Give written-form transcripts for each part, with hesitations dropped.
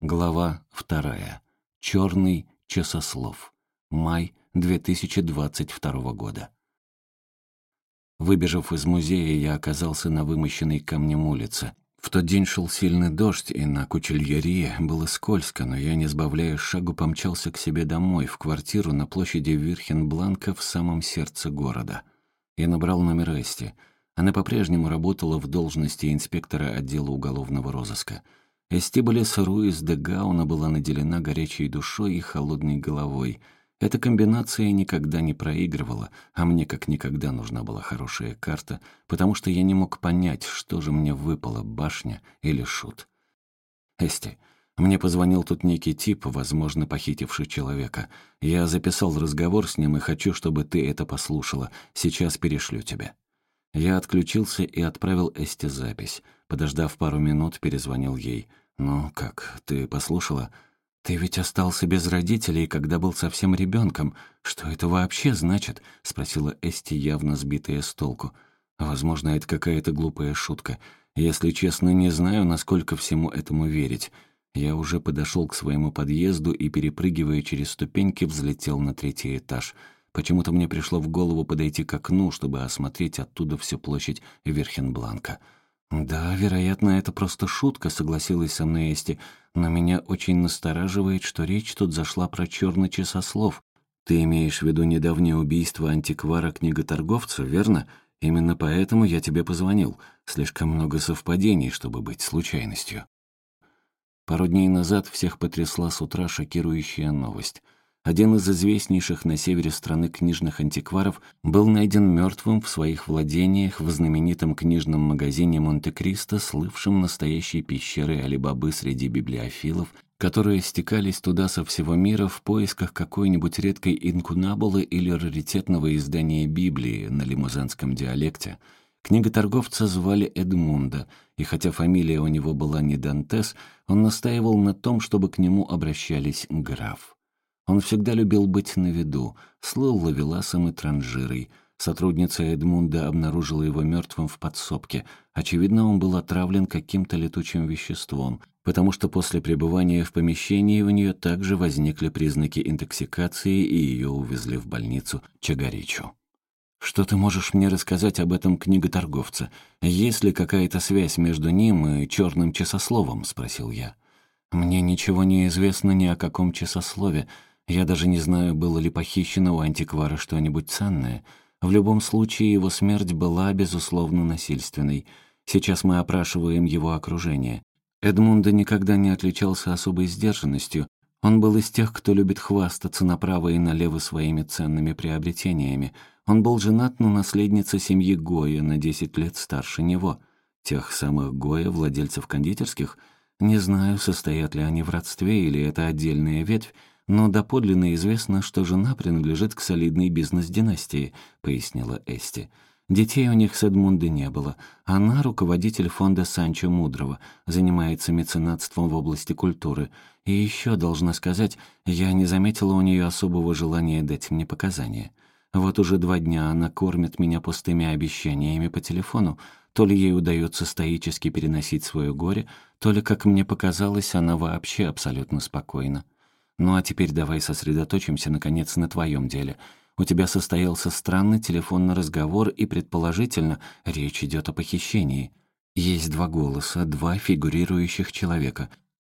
Глава 2. Черный часослов. Май 2022 года. Выбежав из музея, я оказался на вымощенной камнем улице. В тот день шел сильный дождь, и на Кучельерии было скользко, но я, не сбавляя шагу, помчался к себе домой, в квартиру на площади Вирхенбланка в самом сердце города. Я набрал номер Эсти. Она по-прежнему работала в должности инспектора отдела уголовного розыска. Эстибалис Руис де Гауна была наделена горячей душой и холодной головой. Эта комбинация никогда не проигрывала, а мне как никогда нужна была хорошая карта, потому что я не мог понять, что же мне выпало, башня или шут. «Эсти, мне позвонил тут некий тип, возможно, похитивший человека. Я записал разговор с ним и хочу, чтобы ты это послушала. Сейчас перешлю тебе». Я отключился и отправил Эсти запись. Подождав пару минут, перезвонил ей. «Ну как, ты послушала? Ты ведь остался без родителей, когда был совсем ребенком. Что это вообще значит?» — спросила Эсти, явно сбитая с толку. «Возможно, это какая-то глупая шутка. Если честно, не знаю, насколько всему этому верить». Я уже подошел к своему подъезду и, перепрыгивая через ступеньки, взлетел на 3-й этаж. Почему-то мне пришло в голову подойти к окну, чтобы осмотреть оттуда всю площадь Вирхенбланка. «Да, вероятно, это просто шутка», — согласилась со мной Эсти, «но меня очень настораживает, что речь тут зашла про черный часослов. Ты имеешь в виду недавнее убийство антиквара-книготорговца, верно? Именно поэтому я тебе позвонил. Слишком много совпадений, чтобы быть случайностью». Пару дней назад всех потрясла с утра шокирующая новость. Один из известнейших на севере страны книжных антикваров был найден мертвым в своих владениях в знаменитом книжном магазине Монте-Кристо, слывшем настоящей пещерой Али-Бабы среди библиофилов, которые стекались туда со всего мира в поисках какой-нибудь редкой инкунабулы или раритетного издания Библии на лимузанском диалекте. Книготорговца звали Эдмунда, и хотя фамилия у него была не Дантес, он настаивал на том, чтобы к нему обращались граф. Он всегда любил быть на виду, слыл ловеласом и транжирой. Сотрудница Эдмунда обнаружила его мертвым в подсобке. Очевидно, он был отравлен каким-то летучим веществом, потому что после пребывания в помещении у нее также возникли признаки интоксикации, и ее увезли в больницу Чагаричу. «Что ты можешь мне рассказать об этом книготорговце? Есть ли какая-то связь между ним и черным часословом?» — спросил я. «Мне ничего не известно ни о каком часослове. Я даже не знаю, было ли похищено у антиквара что-нибудь ценное. В любом случае, его смерть была, безусловно, насильственной. Сейчас мы опрашиваем его окружение. Эдмунда никогда не отличался особой сдержанностью. Он был из тех, кто любит хвастаться направо и налево своими ценными приобретениями. Он был женат на наследнице семьи Гоя, на 10 лет старше него. Тех самых Гоя, владельцев кондитерских? Не знаю, состоят ли они в родстве или это отдельная ветвь, но доподлинно известно, что жена принадлежит к солидной бизнес-династии», — пояснила Эсти. «Детей у них с Эдмундо не было. Она — руководитель фонда Санчо Мудрого, занимается меценатством в области культуры. И еще, должна сказать, я не заметила у нее особого желания дать мне показания. Вот уже 2 дня она кормит меня пустыми обещаниями по телефону. То ли ей удается стоически переносить свое горе, то ли, как мне показалось, она вообще абсолютно спокойна. Ну а теперь давай сосредоточимся, наконец, на твоем деле. У тебя состоялся странный телефонный разговор, и, предположительно, речь идет о похищении. Есть 2 голоса, 2 фигурирующих человека.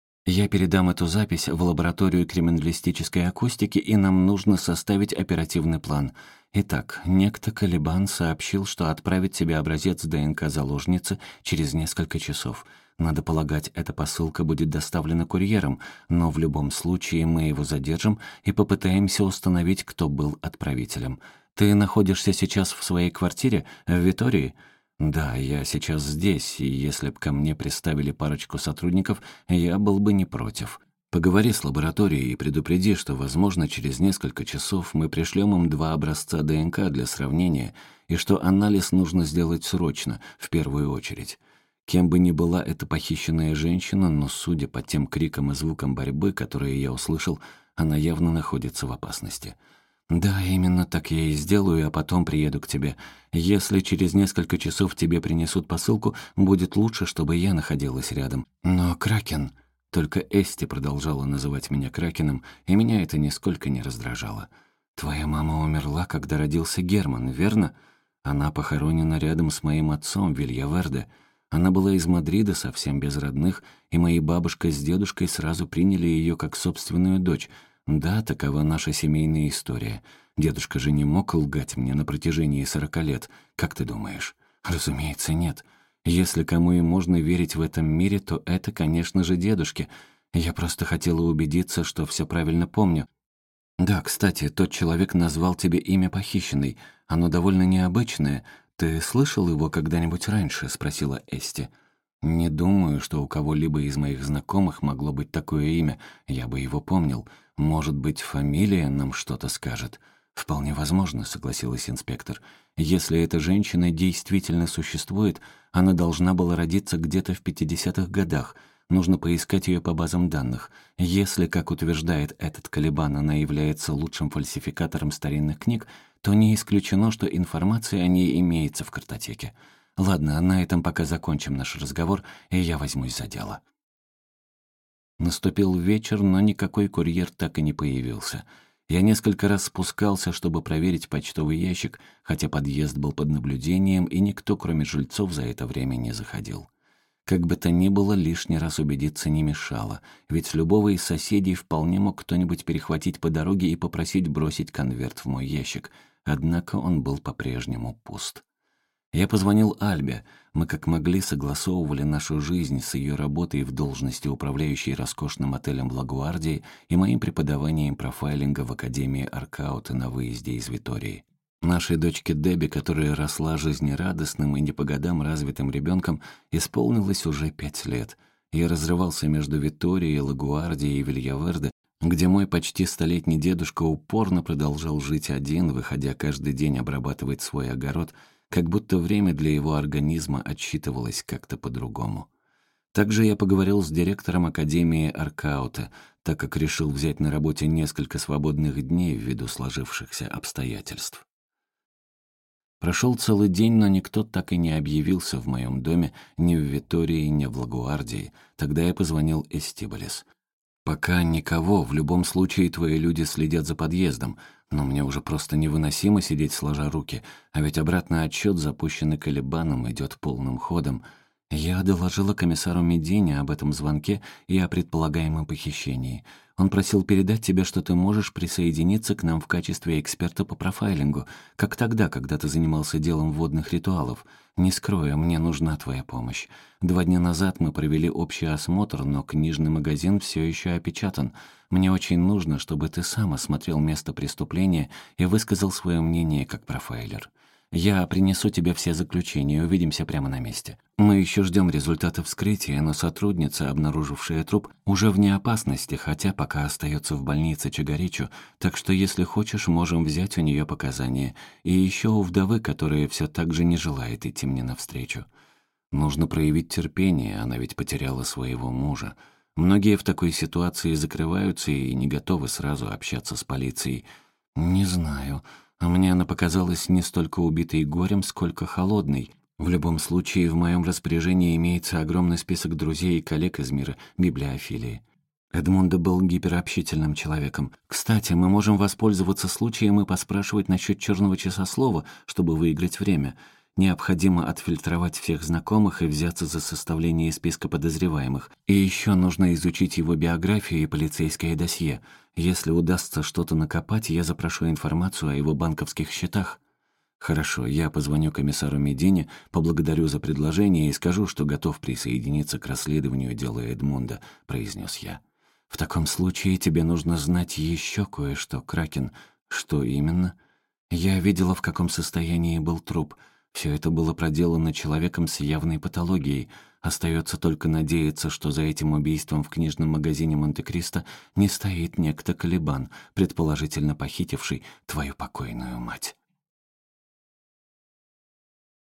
Я передам эту запись в лабораторию криминалистической акустики, и нам нужно составить оперативный план. Итак, некто Калибан сообщил, что отправит тебе образец ДНК заложницы через несколько часов. Надо полагать, эта посылка будет доставлена курьером, но в любом случае мы его задержим и попытаемся установить, кто был отправителем. Ты находишься сейчас в своей квартире в Витории? «Да, я сейчас здесь, и если б ко мне приставили парочку сотрудников, я был бы не против. Поговори с лабораторией и предупреди, что, возможно, через несколько часов мы пришлем им 2 образца ДНК для сравнения, и что анализ нужно сделать срочно, в первую очередь». Кем бы ни была эта похищенная женщина, но, судя по тем крикам и звукам борьбы, которые я услышал, она явно находится в опасности. «Да, именно так я и сделаю, а потом приеду к тебе. Если через несколько часов тебе принесут посылку, будет лучше, чтобы я находилась рядом. Но, Кракен, Только Эсти продолжала называть меня Кракеном, и меня это нисколько не раздражало. «Твоя мама умерла, когда родился Герман, верно? Она похоронена рядом с моим отцом, Вильяверде. Она была из Мадрида, совсем без родных, и мои бабушка с дедушкой сразу приняли ее как собственную дочь. Да, такова наша семейная история. Дедушка же не мог лгать мне на протяжении 40 лет. Как ты думаешь?» «Разумеется, нет. Если кому и можно верить в этом мире, то это, конечно же, дедушке. Я просто хотела убедиться, что все правильно помню. Да, кстати, тот человек назвал тебе имя похищенной. Оно довольно необычное. Ты слышал его когда-нибудь раньше?» — спросила Эсти. «Не думаю, что у кого-либо из моих знакомых могло быть такое имя. Я бы его помнил. Может быть, фамилия нам что-то скажет?» «Вполне возможно», — согласилась инспектор. «Если эта женщина действительно существует, она должна была родиться где-то в 50-х годах. Нужно поискать ее по базам данных. Если, как утверждает этот Калибан, она является лучшим фальсификатором старинных книг, то не исключено, что информация о ней имеется в картотеке. Ладно, на этом пока закончим наш разговор, и я возьмусь за дело». Наступил вечер, но никакой курьер так и не появился. Я несколько раз спускался, чтобы проверить почтовый ящик, хотя подъезд был под наблюдением, и никто, кроме жильцов, за это время не заходил. Как бы то ни было, лишний раз убедиться не мешало, ведь любого из соседей вполне мог кто-нибудь перехватить по дороге и попросить бросить конверт в мой ящик, однако он был по-прежнему пуст. Я позвонил Альбе. Мы как могли согласовывали нашу жизнь с ее работой в должности управляющей роскошным отелем в Лагуардии и моим преподаванием профайлинга в Академии Аркаута на выезде из Витории. Нашей дочке Дебби, которая росла жизнерадостным и не по годам развитым ребенком, исполнилось уже 5 лет. Я разрывался между Виторией, Лагуардией и Вильяверде, где мой почти столетний дедушка упорно продолжал жить один, выходя каждый день обрабатывать свой огород, как будто время для его организма отсчитывалось как-то по-другому. Также я поговорил с директором Академии Аркаута, так как решил взять на работе несколько свободных дней ввиду сложившихся обстоятельств. Прошел целый день, но никто так и не объявился в моем доме ни в Витории, ни в Лагуардии. Тогда я позвонил Эстибалис. «Пока никого, в любом случае твои люди следят за подъездом, но мне уже просто невыносимо сидеть сложа руки, а ведь обратный отсчет, запущенный Калибаном, идет полным ходом». Я доложила комиссару Медине об этом звонке и о предполагаемом похищении. Он просил передать тебе, что ты можешь присоединиться к нам в качестве эксперта по профайлингу, как тогда, когда ты занимался делом водных ритуалов. Не скрою, мне нужна твоя помощь. 2 дня назад мы провели общий осмотр, но книжный магазин все еще опечатан. Мне очень нужно, чтобы ты сам осмотрел место преступления и высказал свое мнение как профайлер. Я принесу тебе все заключения, увидимся прямо на месте. Мы еще ждем результатов вскрытия, но сотрудница, обнаружившая труп, уже вне опасности, хотя пока остается в больнице Чагаричу, так что, если хочешь, можем взять у нее показания. И еще у вдовы, которая все так же не желает идти мне навстречу. Нужно проявить терпение, она ведь потеряла своего мужа. Многие в такой ситуации закрываются и не готовы сразу общаться с полицией. Не знаю. А мне она показалась не столько убитой горем, сколько холодной. В любом случае, в моем распоряжении имеется огромный список друзей и коллег из мира библиофилии. Эдмундо был гиперобщительным человеком. Кстати, мы можем воспользоваться случаем и поспрашивать насчет черного часослова, чтобы выиграть время. Необходимо отфильтровать всех знакомых и взяться за составление списка подозреваемых. И еще нужно изучить его биографию и полицейское досье. Если удастся что-то накопать, я запрошу информацию о его банковских счетах. Хорошо, я позвоню комиссару Медине, поблагодарю за предложение и скажу, что готов присоединиться к расследованию дела Эдмунда, произнес я. В таком случае тебе нужно знать еще кое-что, Кракен. Что именно? Я видела, в каком состоянии был труп. Все это было проделано человеком с явной патологией. Остается только надеяться, что за этим убийством в книжном магазине Монте-Кристо не стоит некто Калибан, предположительно похитивший твою покойную мать.